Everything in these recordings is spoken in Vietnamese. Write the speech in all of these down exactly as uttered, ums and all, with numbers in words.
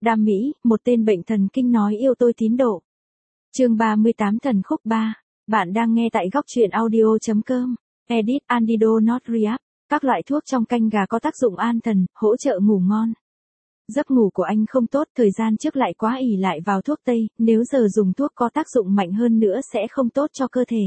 Đam Mỹ, một tên bệnh thần kinh nói yêu tôi tín độ. Chương ba mươi tám Thần khúc ba. Bạn đang nghe tại góc truyện audio.com. Edit Andido Not Reap. Các loại thuốc trong canh gà có tác dụng an thần, hỗ trợ ngủ ngon. Giấc ngủ của anh không tốt, thời gian trước lại quá ỷ lại vào thuốc tây, nếu giờ dùng thuốc có tác dụng mạnh hơn nữa sẽ không tốt cho cơ thể.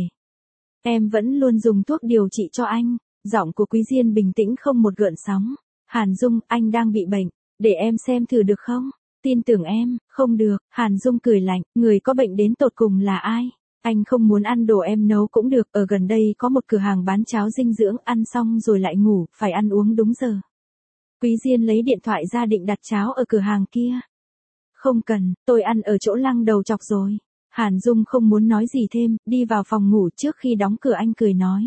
Em vẫn luôn dùng thuốc điều trị cho anh. Giọng của Quý Diên bình tĩnh không một gợn sóng. Hàn Dung, anh đang bị bệnh, để em xem thử được không? Tin tưởng em. Không được. Hàn Dung cười lạnh, người có bệnh đến tột cùng là ai? Anh không muốn ăn đồ em nấu cũng được, ở gần đây có một cửa hàng bán cháo dinh dưỡng, ăn xong rồi lại ngủ, phải ăn uống đúng giờ. Quý Diên lấy điện thoại ra định đặt cháo ở cửa hàng kia. Không cần, tôi ăn ở chỗ Lăng Đầu Chọc rồi. Hàn Dung không muốn nói gì thêm, đi vào phòng ngủ trước khi đóng cửa anh cười nói.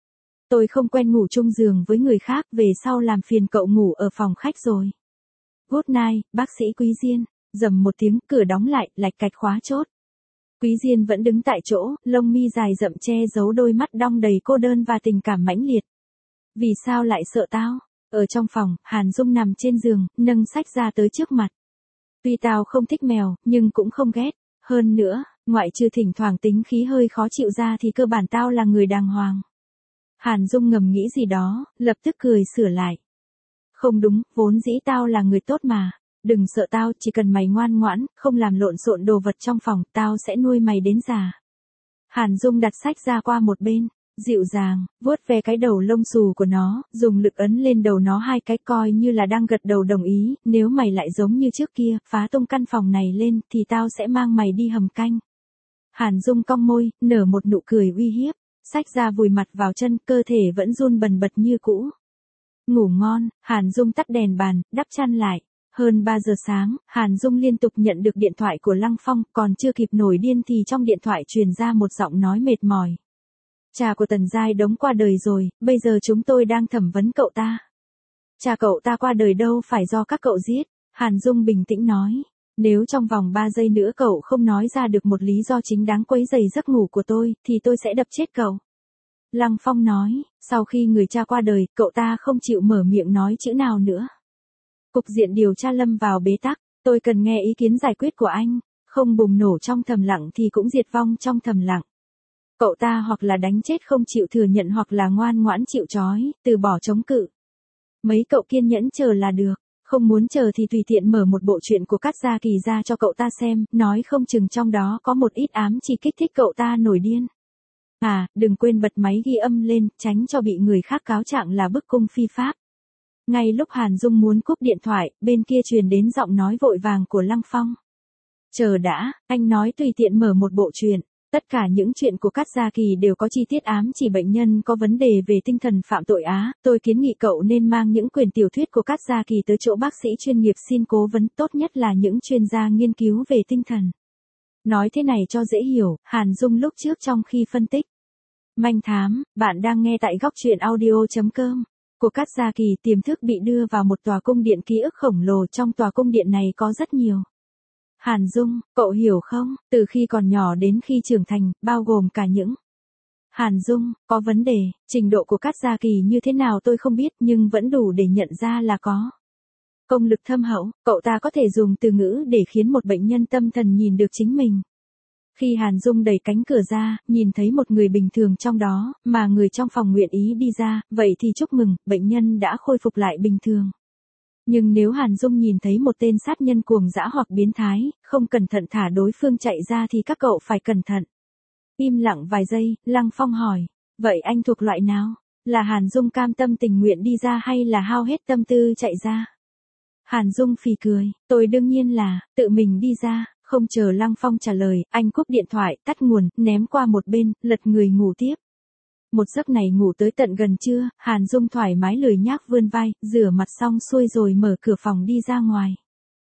Tôi không quen ngủ chung giường với người khác, về sau làm phiền cậu ngủ ở phòng khách rồi. Good night, bác sĩ Quý Diên. Rầm một tiếng, cửa đóng lại, lạch cạch khóa chốt. Quý Diên vẫn đứng tại chỗ, lông mi dài rậm che giấu đôi mắt đong đầy cô đơn và tình cảm mãnh liệt. Vì sao lại sợ tao? Ở trong phòng, Hàn Dung nằm trên giường, nâng sách ra tới trước mặt. Tuy tao không thích mèo, nhưng cũng không ghét. Hơn nữa, ngoại trừ thỉnh thoảng tính khí hơi khó chịu ra thì cơ bản tao là người đàng hoàng. Hàn Dung ngầm nghĩ gì đó, lập tức cười sửa lại. Không đúng, vốn dĩ tao là người tốt mà. Đừng sợ tao, chỉ cần mày ngoan ngoãn, không làm lộn xộn đồ vật trong phòng, tao sẽ nuôi mày đến già. Hàn Dung đặt sách ra qua một bên, dịu dàng, vuốt ve cái đầu lông xù của nó, dùng lực ấn lên đầu nó hai cái coi như là đang gật đầu đồng ý, nếu mày lại giống như trước kia, phá tung căn phòng này lên, thì tao sẽ mang mày đi hầm canh. Hàn Dung cong môi, nở một nụ cười uy hiếp, sách ra vùi mặt vào chân, cơ thể vẫn run bần bật như cũ. Ngủ ngon, Hàn Dung tắt đèn bàn, đắp chăn lại. Hơn ba giờ sáng, Hàn Dung liên tục nhận được điện thoại của Lăng Phong, còn chưa kịp nổi điên thì trong điện thoại truyền ra một giọng nói mệt mỏi. Cha của Tần Giai Đống qua đời rồi, bây giờ chúng tôi đang thẩm vấn cậu ta. Cha cậu ta qua đời đâu phải do các cậu giết, Hàn Dung bình tĩnh nói. Nếu trong vòng ba giây nữa cậu không nói ra được một lý do chính đáng quấy rầy giấc ngủ của tôi, thì tôi sẽ đập chết cậu. Lăng Phong nói, sau khi người cha qua đời, cậu ta không chịu mở miệng nói chữ nào nữa. Cục diện điều tra lâm vào bế tắc, tôi cần nghe ý kiến giải quyết của anh, không bùng nổ trong thầm lặng thì cũng diệt vong trong thầm lặng. Cậu ta hoặc là đánh chết không chịu thừa nhận hoặc là ngoan ngoãn chịu trói, từ bỏ chống cự. Mấy cậu kiên nhẫn chờ là được, không muốn chờ thì tùy tiện mở một bộ truyện của Cát Gia Kỳ ra cho cậu ta xem, nói không chừng trong đó có một ít ám chỉ kích thích cậu ta nổi điên. À, đừng quên bật máy ghi âm lên, tránh cho bị người khác cáo trạng là bức cung phi pháp. Ngay lúc Hàn Dung muốn cúp điện thoại, bên kia truyền đến giọng nói vội vàng của Lăng Phong. Chờ đã, anh nói tùy tiện mở một bộ truyện, tất cả những chuyện của Cát Gia Kỳ đều có chi tiết ám chỉ bệnh nhân có vấn đề về tinh thần phạm tội á, tôi kiến nghị cậu nên mang những quyển tiểu thuyết của Cát Gia Kỳ tới chỗ bác sĩ chuyên nghiệp xin cố vấn, tốt nhất là những chuyên gia nghiên cứu về tinh thần. Nói thế này cho dễ hiểu, Hàn Dung lúc trước trong khi phân tích. Manh thám, bạn đang nghe tại góc truyện audio.com. Của Cát Gia Kỳ tiềm thức bị đưa vào một tòa cung điện ký ức khổng lồ, trong tòa cung điện này có rất nhiều. Hàn Dung, cậu hiểu không, từ khi còn nhỏ đến khi trưởng thành, bao gồm cả những. Hàn Dung, có vấn đề, trình độ của Cát Gia Kỳ như thế nào tôi không biết nhưng vẫn đủ để nhận ra là có. Công lực thâm hậu, cậu ta có thể dùng từ ngữ để khiến một bệnh nhân tâm thần nhìn được chính mình. Khi Hàn Dung đẩy cánh cửa ra, nhìn thấy một người bình thường trong đó, mà người trong phòng nguyện ý đi ra, vậy thì chúc mừng, bệnh nhân đã khôi phục lại bình thường. Nhưng nếu Hàn Dung nhìn thấy một tên sát nhân cuồng dã hoặc biến thái, không cẩn thận thả đối phương chạy ra thì các cậu phải cẩn thận. Im lặng vài giây, Lăng Phong hỏi, vậy anh thuộc loại nào? Là Hàn Dung cam tâm tình nguyện đi ra hay là hao hết tâm tư chạy ra? Hàn Dung phì cười, tôi đương nhiên là, tự mình đi ra. Không chờ Lăng Phong trả lời, anh cúp điện thoại, tắt nguồn, ném qua một bên, lật người ngủ tiếp. Một giấc này ngủ tới tận gần trưa, Hàn Dung thoải mái lười nhác vươn vai, rửa mặt xong xuôi rồi mở cửa phòng đi ra ngoài.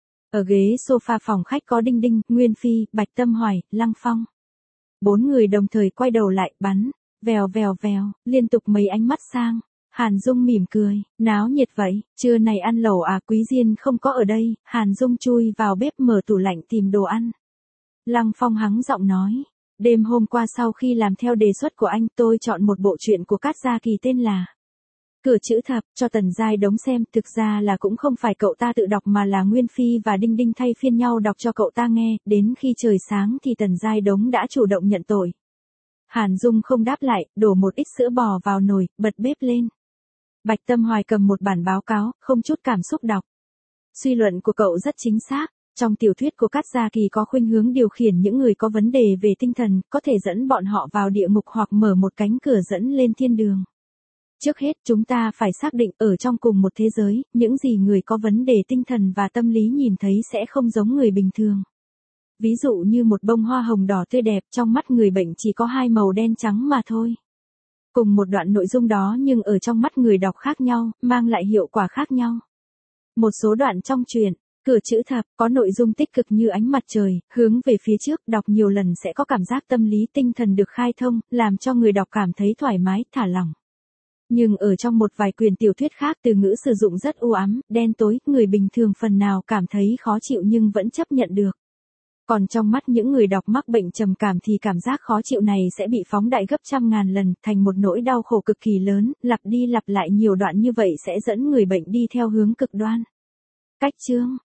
Ở ghế sofa phòng khách có Đinh Đinh, Nguyên Phi, Bạch Tâm Hoài, Lăng Phong. Bốn người đồng thời quay đầu lại, bắn, vèo vèo vèo, liên tục mấy ánh mắt sang. Hàn Dung mỉm cười, náo nhiệt vậy, trưa này ăn lẩu à? Quý Diên không có ở đây, Hàn Dung chui vào bếp mở tủ lạnh tìm đồ ăn. Lăng Phong hắng giọng nói, đêm hôm qua sau khi làm theo đề xuất của anh tôi chọn một bộ truyện của Cát Gia Kỳ tên là Cửa chữ thập, cho Tần Giai Đống xem, thực ra là cũng không phải cậu ta tự đọc mà là Nguyên Phi và Đinh Đinh thay phiên nhau đọc cho cậu ta nghe, đến khi trời sáng thì Tần Giai Đống đã chủ động nhận tội. Hàn Dung không đáp lại, đổ một ít sữa bò vào nồi, bật bếp lên. Bạch Tâm Hoài cầm một bản báo cáo, không chút cảm xúc đọc. Suy luận của cậu rất chính xác. Trong tiểu thuyết của Cát Gia Kỳ có khuynh hướng điều khiển những người có vấn đề về tinh thần, có thể dẫn bọn họ vào địa ngục hoặc mở một cánh cửa dẫn lên thiên đường. Trước hết chúng ta phải xác định ở trong cùng một thế giới, những gì người có vấn đề tinh thần và tâm lý nhìn thấy sẽ không giống người bình thường. Ví dụ như một bông hoa hồng đỏ tươi đẹp, trong mắt người bệnh chỉ có hai màu đen trắng mà thôi. Cùng một đoạn nội dung đó nhưng ở trong mắt người đọc khác nhau, mang lại hiệu quả khác nhau. Một số đoạn trong truyện Cửa chữ thập có nội dung tích cực như ánh mặt trời, hướng về phía trước, đọc nhiều lần sẽ có cảm giác tâm lý tinh thần được khai thông, làm cho người đọc cảm thấy thoải mái, thả lỏng. Nhưng ở trong một vài quyển tiểu thuyết khác từ ngữ sử dụng rất u ám, đen tối, người bình thường phần nào cảm thấy khó chịu nhưng vẫn chấp nhận được. Còn trong mắt những người đọc mắc bệnh trầm cảm thì cảm giác khó chịu này sẽ bị phóng đại gấp trăm ngàn lần, thành một nỗi đau khổ cực kỳ lớn, lặp đi lặp lại nhiều đoạn như vậy sẽ dẫn người bệnh đi theo hướng cực đoan. Cách chương